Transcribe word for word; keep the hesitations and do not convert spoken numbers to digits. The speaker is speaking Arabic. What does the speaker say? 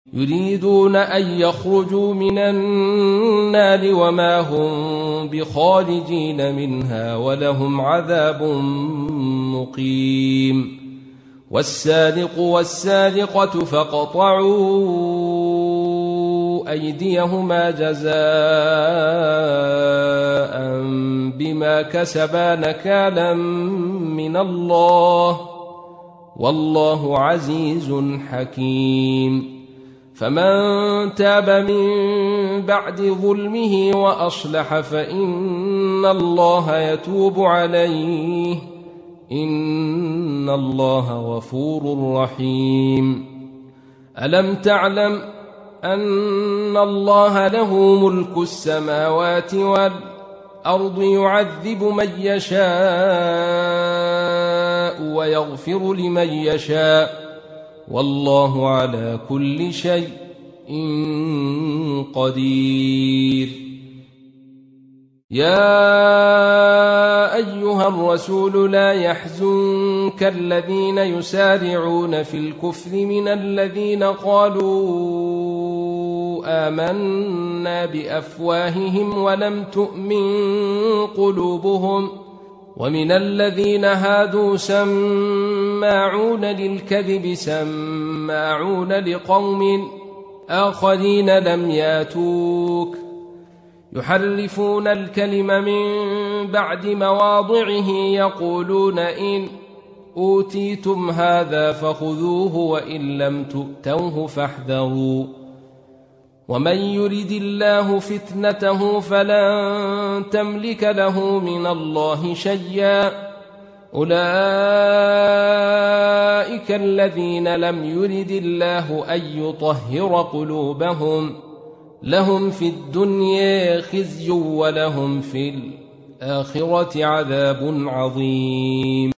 يريدون أن يخرجوا من النار وما هم بخارجين منها ولهم عذاب مقيم. والسارق والسارقة فاقطعوا أيديهما جزاء بما كسبا نكالا من الله والله عزيز حكيم. فمن تاب من بعد ظلمه وأصلح فإن الله يتوب عليه إن الله غفور رحيم. ألم تعلم أن الله له ملك السماوات والأرض يعذب من يشاء ويغفر لمن يشاء والله على كل شيء قدير. يا أيها الرسول لا يحزنك الذين يسارعون في الكفر من الذين قالوا آمنا بأفواههم ولم تؤمن قلوبهم ومن الذين هادوا سماعون للكذب سماعون لقوم آخرين لم ياتوك يحرفون الكلم من بعد مواضعه يقولون إن أوتيتم هذا فخذوه وإن لم تؤتوه فاحذروا ومن يرد الله فتنته فلن تملك له من الله شيئا أولئك الذين لم يرد الله أن يطهر قلوبهم لهم في الدنيا خزي ولهم في الآخرة عذاب عظيم.